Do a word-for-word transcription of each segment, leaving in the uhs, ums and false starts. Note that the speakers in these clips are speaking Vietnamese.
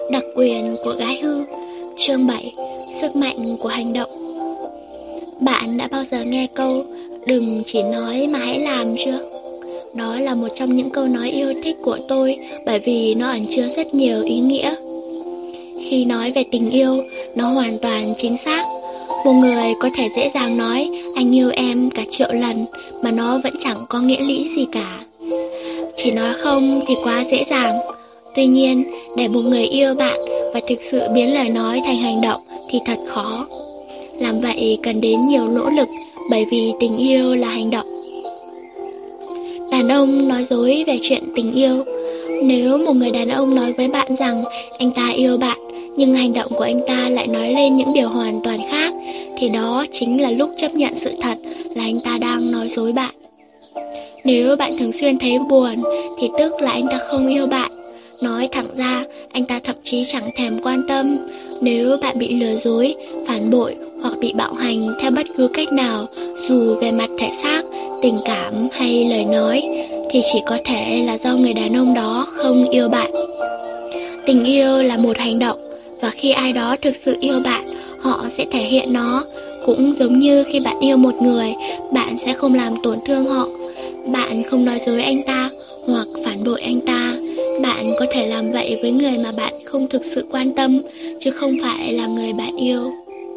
Đặc quyền của gái hư. Chương bảy. Sức mạnh của hành động. Bạn đã bao giờ nghe câu "đừng chỉ nói mà hãy làm" chưa? Đó là một trong những câu nói yêu thích của tôi, bởi vì nó ẩn chứa rất nhiều ý nghĩa. Khi nói về tình yêu, nó hoàn toàn chính xác. Một người có thể dễ dàng nói "anh yêu em" cả triệu lần mà nó vẫn chẳng có nghĩa lý gì cả. Chỉ nói không thì quá dễ dàng. Tuy nhiên, để một người yêu bạn và thực sự biến lời nói thành hành động thì thật khó. Làm vậy cần đến nhiều nỗ lực, bởi vì tình yêu là hành động. Đàn ông nói dối về chuyện tình yêu. Nếu một người đàn ông nói với bạn rằng anh ta yêu bạn, nhưng hành động của anh ta lại nói lên những điều hoàn toàn khác, thì đó chính là lúc chấp nhận sự thật là anh ta đang nói dối bạn. Nếu bạn thường xuyên thấy buồn, thì tức là anh ta không yêu bạn. Nói thẳng ra, anh ta thậm chí chẳng thèm quan tâm. Nếu bạn bị lừa dối, phản bội hoặc bị bạo hành theo bất cứ cách nào, dù về mặt thể xác, tình cảm hay lời nói, thì chỉ có thể là do người đàn ông đó không yêu bạn. Tình yêu là một hành động, và khi ai đó thực sự yêu bạn, họ sẽ thể hiện nó. Cũng giống như khi bạn yêu một người, bạn sẽ không làm tổn thương họ. Bạn không nói dối anh ta hoặc phản bội anh ta. Bạn có thể làm vậy với người mà bạn không thực sự quan tâm, chứ không phải là người bạn yêu.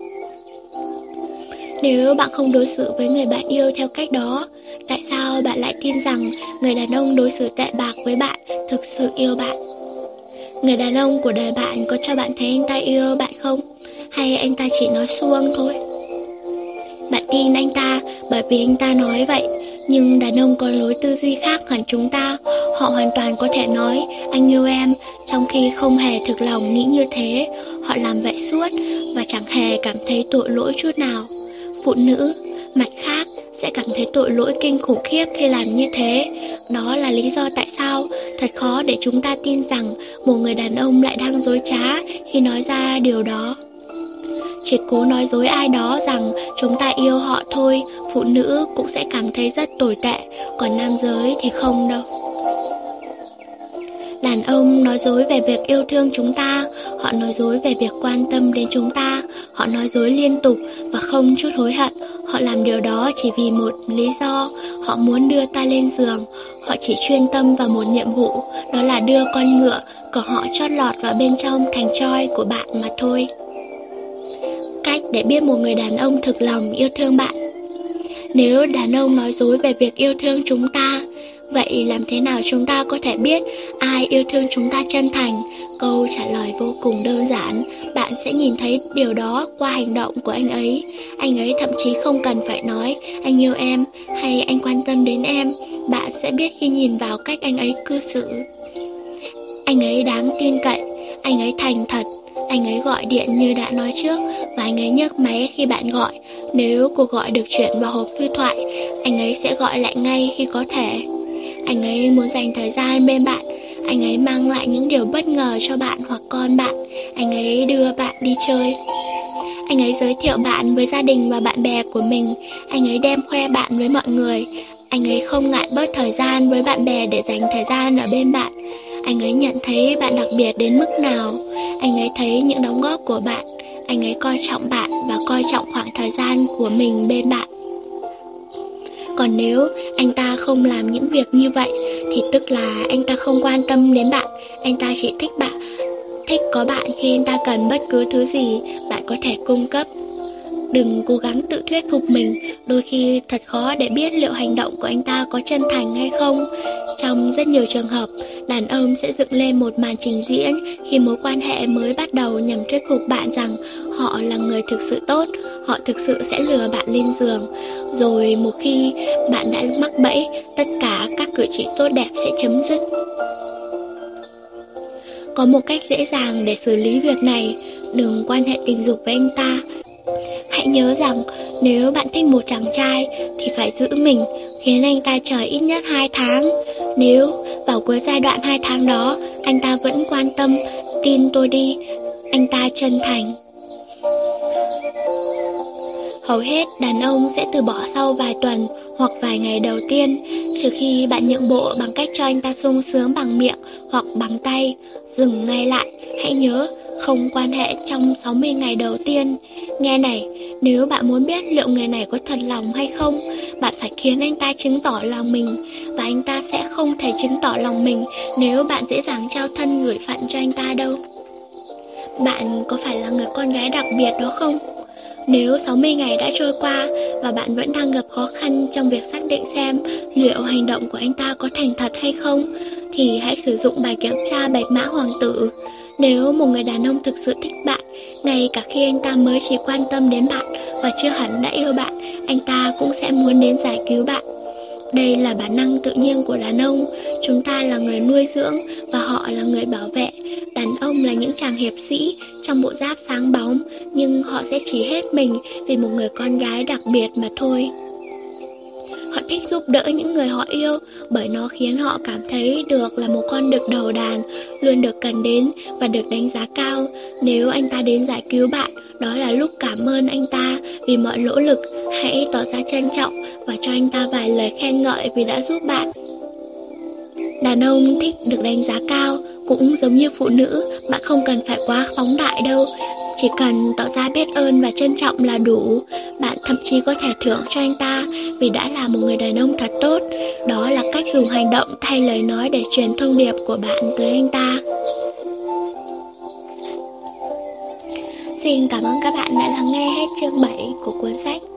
Nếu bạn không đối xử với người bạn yêu theo cách đó, tại sao bạn lại tin rằng người đàn ông đối xử tệ bạc với bạn thực sự yêu bạn? Người đàn ông của đời bạn có cho bạn thấy anh ta yêu bạn không? Hay anh ta chỉ nói suông thôi? Bạn tin anh ta bởi vì anh ta nói vậy. Nhưng đàn ông có lối tư duy khác hẳn chúng ta. Họ hoàn toàn có thể nói "anh yêu em" trong khi không hề thực lòng nghĩ như thế. Họ làm vậy suốt và chẳng hề cảm thấy tội lỗi chút nào. Phụ nữ, mặt khác, sẽ cảm thấy tội lỗi kinh khủng khiếp khi làm như thế. Đó là lý do tại sao thật khó để chúng ta tin rằng một người đàn ông lại đang dối trá khi nói ra điều đó. Chỉ cố nói dối ai đó rằng chúng ta yêu họ thôi, phụ nữ cũng sẽ cảm thấy rất tồi tệ, còn nam giới thì không đâu. Đàn ông nói dối về việc yêu thương chúng ta, họ nói dối về việc quan tâm đến chúng ta, họ nói dối liên tục và không chút hối hận. Họ làm điều đó chỉ vì một lý do, họ muốn đưa ta lên giường. Họ chỉ chuyên tâm vào một nhiệm vụ, đó là đưa con ngựa của họ chót lọt vào bên trong thành trói của bạn mà thôi. Cách để biết một người đàn ông thực lòng yêu thương bạn. Nếu đàn ông nói dối về việc yêu thương chúng ta, vậy làm thế nào chúng ta có thể biết ai yêu thương chúng ta chân thành? Câu trả lời vô cùng đơn giản. Bạn sẽ nhìn thấy điều đó qua hành động của anh ấy. Anh ấy thậm chí không cần phải nói "anh yêu em" hay "anh quan tâm đến em". Bạn sẽ biết khi nhìn vào cách anh ấy cư xử. Anh ấy đáng tin cậy, anh ấy thành thật, anh ấy gọi điện như đã nói trước, và anh ấy nhấc máy khi bạn gọi. Nếu cuộc gọi được chuyển vào hộp thư thoại, anh ấy sẽ gọi lại ngay khi có thể. Anh ấy muốn dành thời gian bên bạn. Anh ấy mang lại những điều bất ngờ cho bạn hoặc con bạn. Anh ấy đưa bạn đi chơi. Anh ấy giới thiệu bạn với gia đình và bạn bè của mình. Anh ấy đem khoe bạn với mọi người. Anh ấy không ngại bớt thời gian với bạn bè để dành thời gian ở bên bạn. Anh ấy nhận thấy bạn đặc biệt đến mức nào. Anh ấy thấy những đóng góp của bạn. Anh ấy coi trọng bạn và coi trọng khoảng thời gian của mình bên bạn. Còn nếu anh ta không làm những việc như vậy, thì tức là anh ta không quan tâm đến bạn. Anh ta chỉ thích bạn, thích có bạn khi anh ta cần bất cứ thứ gì bạn có thể cung cấp. Đừng cố gắng tự thuyết phục mình. Đôi khi thật khó để biết liệu hành động của anh ta có chân thành hay không. Trong rất nhiều trường hợp, đàn ông sẽ dựng lên một màn trình diễn khi mối quan hệ mới bắt đầu nhằm thuyết phục bạn rằng họ là người thực sự tốt, họ thực sự sẽ lừa bạn lên giường. Rồi một khi bạn đã mắc bẫy, tất cả các cử chỉ tốt đẹp sẽ chấm dứt. Có một cách dễ dàng để xử lý việc này. Đừng quan hệ tình dục với anh ta. Hãy nhớ rằng nếu bạn thích một chàng trai thì phải giữ mình, khiến anh ta chờ ít nhất hai tháng. Nếu vào cuối giai đoạn hai tháng đó anh ta vẫn quan tâm, tin tôi đi, anh ta chân thành. Hầu hết đàn ông sẽ từ bỏ sau vài tuần hoặc vài ngày đầu tiên, trừ khi bạn nhượng bộ bằng cách cho anh ta sung sướng bằng miệng hoặc bằng tay. Dừng ngay lại, Hãy nhớ, không quan hệ trong sáu mươi ngày đầu tiên. Nghe này, nếu bạn muốn biết liệu người này có thật lòng hay không, bạn phải khiến anh ta chứng tỏ lòng mình. Và anh ta sẽ không thể chứng tỏ lòng mình nếu bạn dễ dàng trao thân gửi phận cho anh ta đâu. Bạn có phải là người con gái đặc biệt đó không? Nếu sáu mươi ngày đã trôi qua và bạn vẫn đang gặp khó khăn trong việc xác định xem liệu hành động của anh ta có thành thật hay không, thì hãy sử dụng bài kiểm tra bạch mã hoàng tử. Nếu một người đàn ông thực sự thích bạn, ngay cả khi anh ta mới chỉ quan tâm đến bạn và chưa hẳn đã yêu bạn, anh ta cũng sẽ muốn đến giải cứu bạn. Đây là bản năng tự nhiên của đàn ông. Chúng ta là người nuôi dưỡng và họ là người bảo vệ. Đàn ông là những chàng hiệp sĩ trong bộ giáp sáng bóng, nhưng họ sẽ chỉ hết mình vì một người con gái đặc biệt mà thôi. Họ thích giúp đỡ những người họ yêu bởi nó khiến họ cảm thấy được là một con đực đầu đàn, luôn được cần đến và được đánh giá cao. Nếu anh ta đến giải cứu bạn, đó là lúc cảm ơn anh ta vì mọi nỗ lực. Hãy tỏ ra trân trọng và cho anh ta vài lời khen ngợi vì đã giúp bạn. Đàn ông thích được đánh giá cao, cũng giống như phụ nữ, bạn không cần phải quá phóng đại đâu. Chỉ cần tỏ ra biết ơn và trân trọng là đủ. Bạn thậm chí có thể thưởng cho anh ta vì đã là một người đàn ông thật tốt. Đó là cách dùng hành động thay lời nói để truyền thông điệp của bạn tới anh ta. Xin cảm ơn các bạn đã lắng nghe hết chương bảy của cuốn sách.